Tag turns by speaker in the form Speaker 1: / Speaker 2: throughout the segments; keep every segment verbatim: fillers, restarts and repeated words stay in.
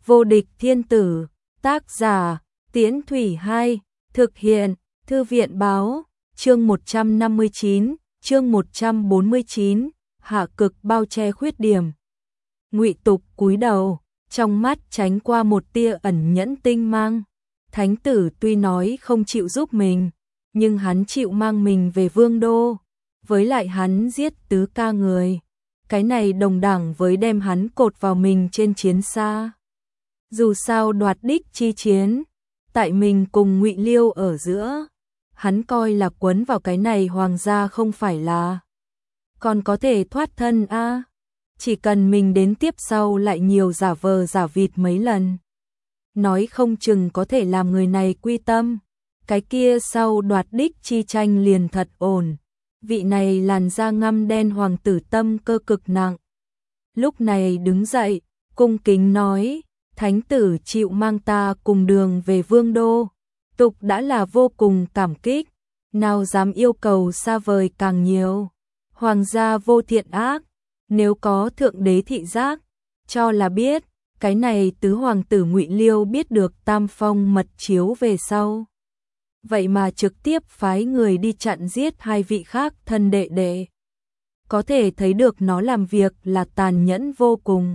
Speaker 1: Vô địch thiên tử, tác giả, Tiễn Thủy hai, thực hiện, Thư viện báo, chương một trăm năm mươi chín, chương một trăm bốn mươi chín, hạ cực bao che khuyết điểm. Ngụy Tục cúi đầu, trong mắt tránh qua một tia ẩn nhẫn tinh mang. Thánh tử tuy nói không chịu giúp mình, nhưng hắn chịu mang mình về vương đô, với lại hắn giết tứ ca người. Cái này đồng đẳng với đem hắn cột vào mình trên chiến xa. Dù sao đoạt đích chi chiến, tại mình cùng Ngụy Liêu ở giữa, hắn coi là quấn vào cái này hoàng gia không phải là còn có thể thoát thân a. À? Chỉ cần mình đến tiếp sau lại nhiều giả vờ giả vịt mấy lần, nói không chừng có thể làm người này quy tâm, cái kia sau đoạt đích chi tranh liền thật ổn. Vị này làn da ngăm đen hoàng tử tâm cơ cực nặng. Lúc này đứng dậy, cung kính nói, thánh tử chịu mang ta cùng đường về vương đô, Tục đã là vô cùng cảm kích, nào dám yêu cầu xa vời càng nhiều. Hoàng gia vô thiện ác, nếu có thượng đế thị giác, cho là biết, cái này tứ hoàng tử Ngụy Liêu biết được Tam Phong mật chiếu về sau. Vậy mà trực tiếp phái người đi chặn giết hai vị khác thân đệ đệ. Có thể thấy được nó làm việc là tàn nhẫn vô cùng.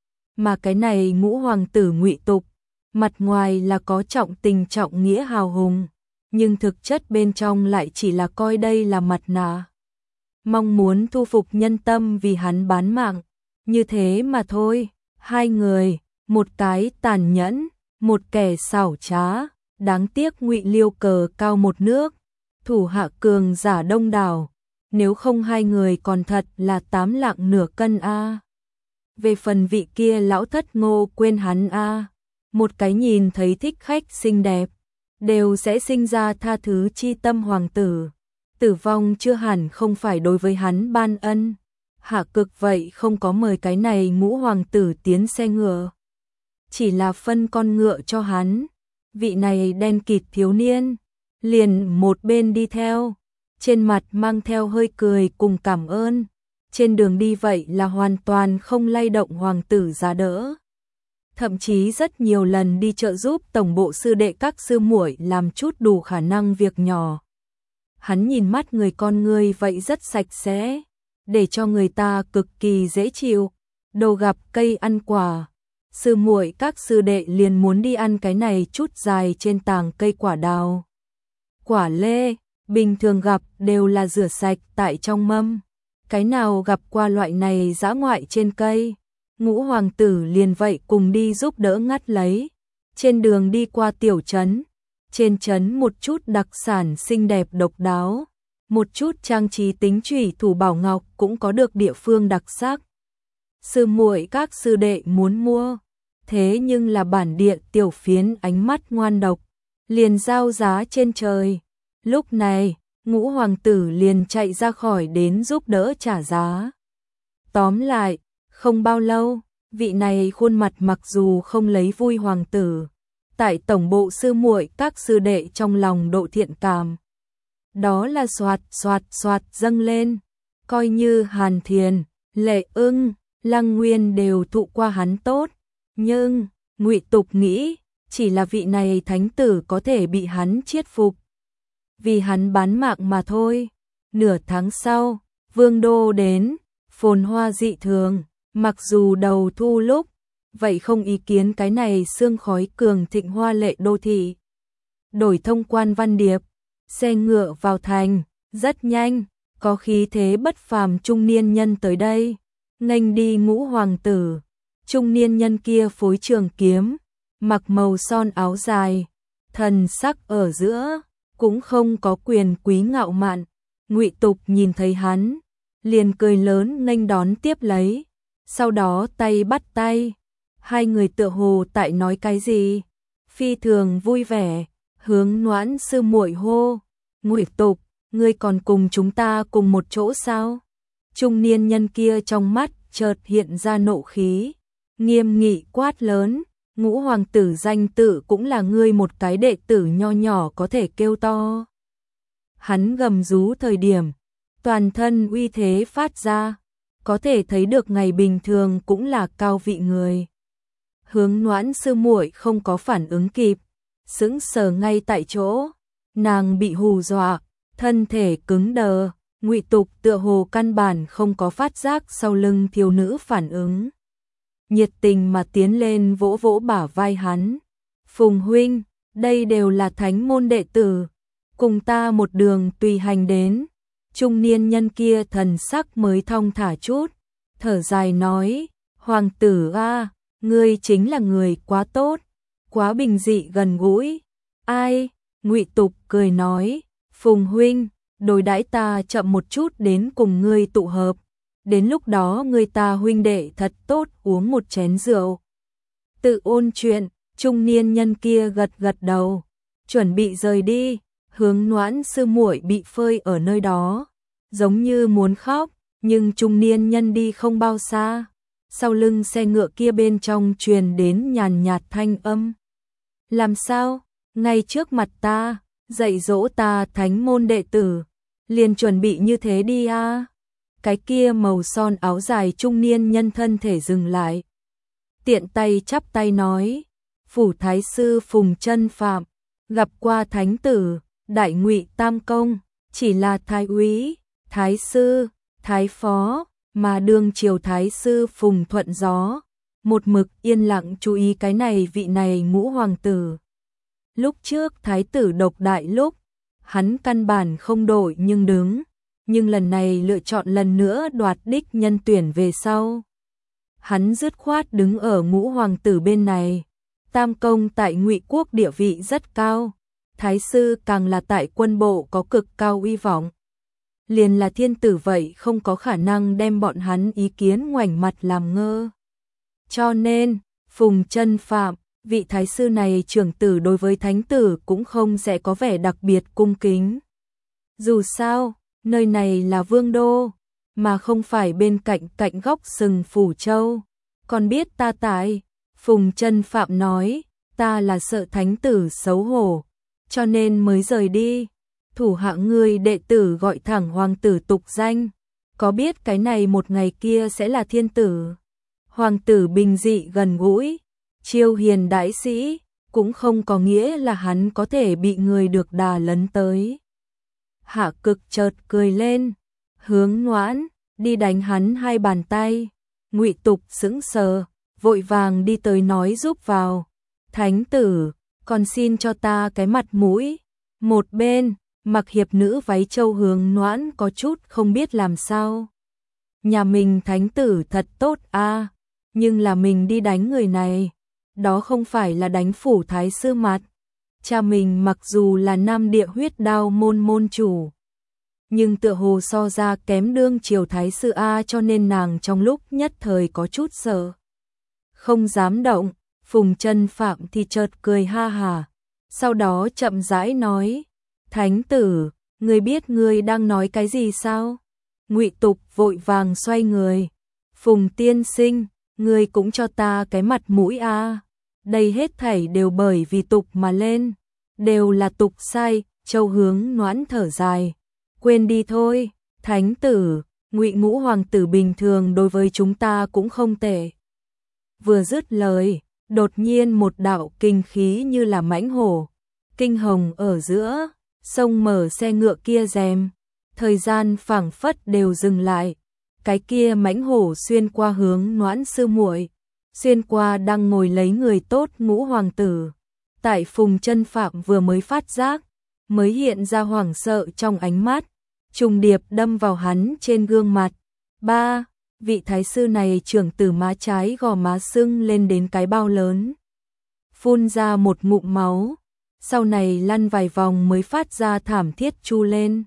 Speaker 1: Mà cái này ngũ hoàng tử Ngụy Tục, mặt ngoài là có trọng tình trọng nghĩa hào hùng, nhưng thực chất bên trong lại chỉ là coi đây là mặt nạ. Mong muốn thu phục nhân tâm vì hắn bán mạng, như thế mà thôi. Hai người, một cái tàn nhẫn, một kẻ xảo trá, đáng tiếc Ngụy Liêu cờ cao một nước, thủ hạ cường giả đông đảo, nếu không hai người còn thật là tám lạng nửa cân a. À. Về phần vị kia lão thất Ngô quên hắn a, à. Một cái nhìn thấy thích khách xinh đẹp, đều sẽ sinh ra tha thứ chi tâm hoàng tử. Tử vong chưa hẳn không phải đối với hắn ban ân. Hạ cực vậy không có mời cái này ngũ hoàng tử tiến xe ngựa, chỉ là phân con ngựa cho hắn. Vị này đen kịt thiếu niên, liền một bên đi theo, trên mặt mang theo hơi cười cùng cảm ơn. Trên đường đi vậy là hoàn toàn không lay động hoàng tử giá đỡ. Thậm chí rất nhiều lần đi trợ giúp tổng bộ sư đệ các sư muội làm chút đủ khả năng việc nhỏ. Hắn nhìn mắt người con người vậy rất sạch sẽ, để cho người ta cực kỳ dễ chịu. Đồ gặp cây ăn quả, sư muội các sư đệ liền muốn đi ăn cái này chút dài trên tàng cây quả đào. Quả lê, bình thường gặp đều là rửa sạch tại trong mâm. Cái nào gặp qua loại này dã ngoại trên cây, ngũ hoàng tử liền vậy cùng đi giúp đỡ ngắt lấy. Trên đường đi qua tiểu trấn, trên trấn một chút đặc sản xinh đẹp độc đáo, một chút trang trí tính chủy thủ bảo ngọc cũng có được địa phương đặc sắc. Sư muội các sư đệ muốn mua, thế nhưng là bản địa tiểu phiến ánh mắt ngoan độc, liền giao giá trên trời. Lúc này, ngũ hoàng tử liền chạy ra khỏi đến giúp đỡ trả giá. Tóm lại, không bao lâu, vị này khuôn mặt mặc dù không lấy vui hoàng tử, tại tổng bộ sư muội các sư đệ trong lòng độ thiện cảm, đó là xoạt xoạt xoạt dâng lên. Coi như Hàn Thiền, Lệ Ưng, Lăng Nguyên đều thụ qua hắn tốt, nhưng Ngụy Tục nghĩ chỉ là vị này thánh tử có thể bị hắn chiết phục, vì hắn bán mạng mà thôi. Nửa tháng sau, vương đô đến, phồn hoa dị thường, mặc dù đầu thu lúc, vậy không ý kiến cái này sương khói cường thịnh hoa lệ đô thị. Đổi thông quan văn điệp, xe ngựa vào thành, rất nhanh, có khí thế bất phàm trung niên nhân tới đây, nghênh đi ngũ hoàng tử. Trung niên nhân kia phối trường kiếm, mặc màu son áo dài, thần sắc ở giữa, cũng không có quyền quý ngạo mạn. Ngụy Tục nhìn thấy hắn, liền cười lớn nghênh đón tiếp lấy, sau đó tay bắt tay. Hai người tựa hồ tại nói cái gì, phi thường vui vẻ, hướng Noãn sư muội hô, Ngụy Tục, ngươi còn cùng chúng ta cùng một chỗ sao? Trung niên nhân kia trong mắt chợt hiện ra nộ khí, nghiêm nghị quát lớn, ngũ hoàng tử danh tự cũng là ngươi một cái đệ tử nho nhỏ có thể kêu to. Hắn gầm rú thời điểm, toàn thân uy thế phát ra, có thể thấy được ngày bình thường cũng là cao vị người. Hướng Noãn sư muội không có phản ứng kịp, sững sờ ngay tại chỗ, nàng bị hù dọa, thân thể cứng đờ, Ngụy Tục tựa hồ căn bản không có phát giác sau lưng thiếu nữ phản ứng. Nhiệt tình mà tiến lên vỗ vỗ bả vai hắn. Phùng huynh, đây đều là thánh môn đệ tử, cùng ta một đường tùy hành đến. Trung niên nhân kia thần sắc mới thong thả chút, thở dài nói, hoàng tử a, ngươi chính là người quá tốt, quá bình dị gần gũi. Ai? Ngụy Tục cười nói, Phùng huynh, đối đãi ta chậm một chút đến cùng ngươi tụ hợp, đến lúc đó người ta huynh đệ thật tốt uống một chén rượu. Tự ôn chuyện, trung niên nhân kia gật gật đầu, chuẩn bị rời đi, Hướng Noãn sư muội bị phơi ở nơi đó, giống như muốn khóc, nhưng trung niên nhân đi không bao xa, sau lưng xe ngựa kia bên trong truyền đến nhàn nhạt thanh âm. Làm sao? Ngay trước mặt ta, dạy dỗ ta thánh môn đệ tử, liền chuẩn bị như thế đi a. À? Cái kia màu son áo dài trung niên nhân thân thể dừng lại, tiện tay chắp tay nói, phủ thái sư Phùng Chân Phạm, gặp qua thánh tử, đại Ngụy Tam công, chỉ là thái úy, thái sư, thái phó, mà đương triều thái sư Phùng Thuận Gió, một mực yên lặng chú ý cái này vị này ngũ hoàng tử. Lúc trước thái tử độc đại lúc, hắn căn bản không đổi nhưng đứng, nhưng lần này lựa chọn lần nữa đoạt đích nhân tuyển về sau. Hắn dứt khoát đứng ở ngũ hoàng tử bên này. Tam công tại Ngụy quốc địa vị rất cao, thái sư càng là tại quân bộ có cực cao uy vọng. Liền là thiên tử vậy không có khả năng đem bọn hắn ý kiến ngoảnh mặt làm ngơ. Cho nên, Phùng Chân Phạm, vị thái sư này trưởng tử đối với thánh tử cũng không sẽ có vẻ đặc biệt cung kính. Dù sao, nơi này là vương đô, mà không phải bên cạnh cạnh góc sừng Phủ Châu. Còn biết ta tại, Phùng Chân Phạm nói, ta là sợ thánh tử xấu hổ, cho nên mới rời đi. Thủ hạ ngươi đệ tử gọi thẳng hoàng tử tục danh, có biết cái này một ngày kia sẽ là thiên tử. Hoàng tử bình dị gần gũi, chiêu hiền đại sĩ, cũng không có nghĩa là hắn có thể bị người được đà lấn tới. Hạ Cực chợt cười lên, Hướng Noãn, đi đánh hắn hai bàn tay. Ngụy Tục sững sờ, vội vàng đi tới nói giúp vào. Thánh tử, còn xin cho ta cái mặt mũi. Một bên, mặc hiệp nữ váy châu Hướng Noãn có chút không biết làm sao. Nhà mình thánh tử thật tốt a, à, nhưng là mình đi đánh người này, đó không phải là đánh phủ thái sư mặt. Cha mình mặc dù là Nam Địa Huyết Đao môn môn chủ, nhưng tựa hồ so ra kém đương triều thái sư a, cho nên nàng trong lúc nhất thời có chút sợ, không dám động. Phùng Chân Phạm thì chợt cười ha hà, sau đó chậm rãi nói, thánh tử, ngươi biết ngươi đang nói cái gì sao? Ngụy Tục vội vàng xoay người, Phùng tiên sinh, ngươi cũng cho ta cái mặt mũi a, à. Đây hết thảy đều bởi vì Tục mà lên, đều là Tục sai. Châu Hướng Noãn thở dài, quên đi thôi, thánh tử, Ngụy ngũ hoàng tử bình thường đối với chúng ta cũng không tệ. Vừa dứt lời, đột nhiên một đạo kinh khí như là mãnh hổ, kinh hồng ở giữa, xông mở xe ngựa kia rèm, thời gian phảng phất đều dừng lại. Cái kia mãnh hổ xuyên qua Hướng Noãn sư muội, xuyên qua đang ngồi lấy người tốt ngũ hoàng tử. Tại Phùng Chân Phạm vừa mới phát giác, mới hiện ra hoảng sợ trong ánh mắt, trùng điệp đâm vào hắn trên gương mặt. Ba, vị thái sư này trưởng tử má trái gò má sưng lên đến cái bao lớn, phun ra một ngụm máu, sau này lăn vài vòng mới phát ra thảm thiết chu lên.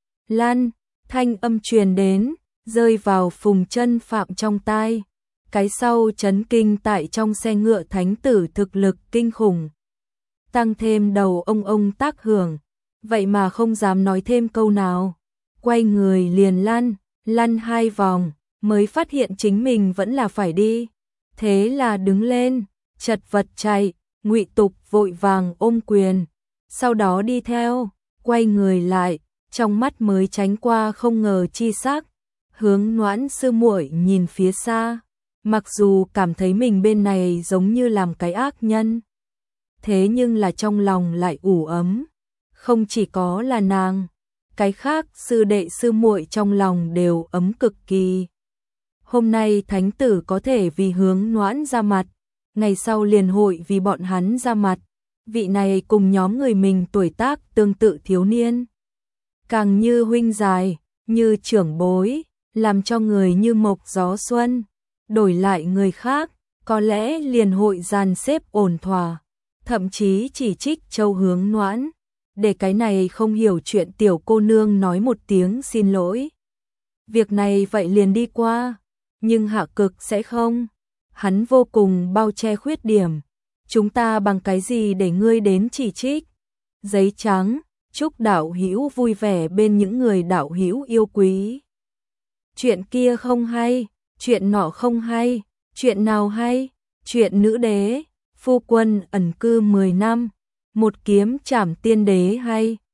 Speaker 1: Lan, thanh âm truyền đến, rơi vào Phùng Chân Phạm trong tai. Cái sau chấn kinh tại trong xe ngựa thánh tử thực lực kinh khủng, tăng thêm đầu ông ông tác hưởng, vậy mà không dám nói thêm câu nào, quay người liền lăn, lăn hai vòng, mới phát hiện chính mình vẫn là phải đi. Thế là đứng lên, chật vật chạy. Ngụy Tục vội vàng ôm quyền, sau đó đi theo, quay người lại, trong mắt mới tránh qua không ngờ chi sắc. Hướng Noãn sư muội nhìn phía xa, Mặc dù cảm thấy mình bên này giống như làm cái ác nhân, thế nhưng là trong lòng lại ủ ấm. Không chỉ có là nàng, cái khác sư đệ sư muội trong lòng đều ấm cực kỳ. Hôm nay thánh tử có thể vì Hướng Noãn ra mặt, ngày sau liền hội vì bọn hắn ra mặt. Vị này cùng nhóm người mình tuổi tác tương tự thiếu niên, càng như huynh dài, như trưởng bối, làm cho người như mộc gió xuân. Đổi lại người khác, có lẽ liền hội dàn xếp ổn thỏa, thậm chí chỉ trích Châu Hướng Noãn, để cái này không hiểu chuyện tiểu cô nương nói một tiếng xin lỗi. Việc này vậy liền đi qua, nhưng Hạ Cực sẽ không. Hắn vô cùng bao che khuyết điểm. Chúng ta bằng cái gì để ngươi đến chỉ trích? Giấy trắng, chúc đạo hữu vui vẻ bên những người đạo hữu yêu quý. Chuyện kia không hay, chuyện nọ không hay, chuyện nào hay? Chuyện nữ đế, phu quân ẩn cư mười năm, một kiếm trảm tiên đế hay.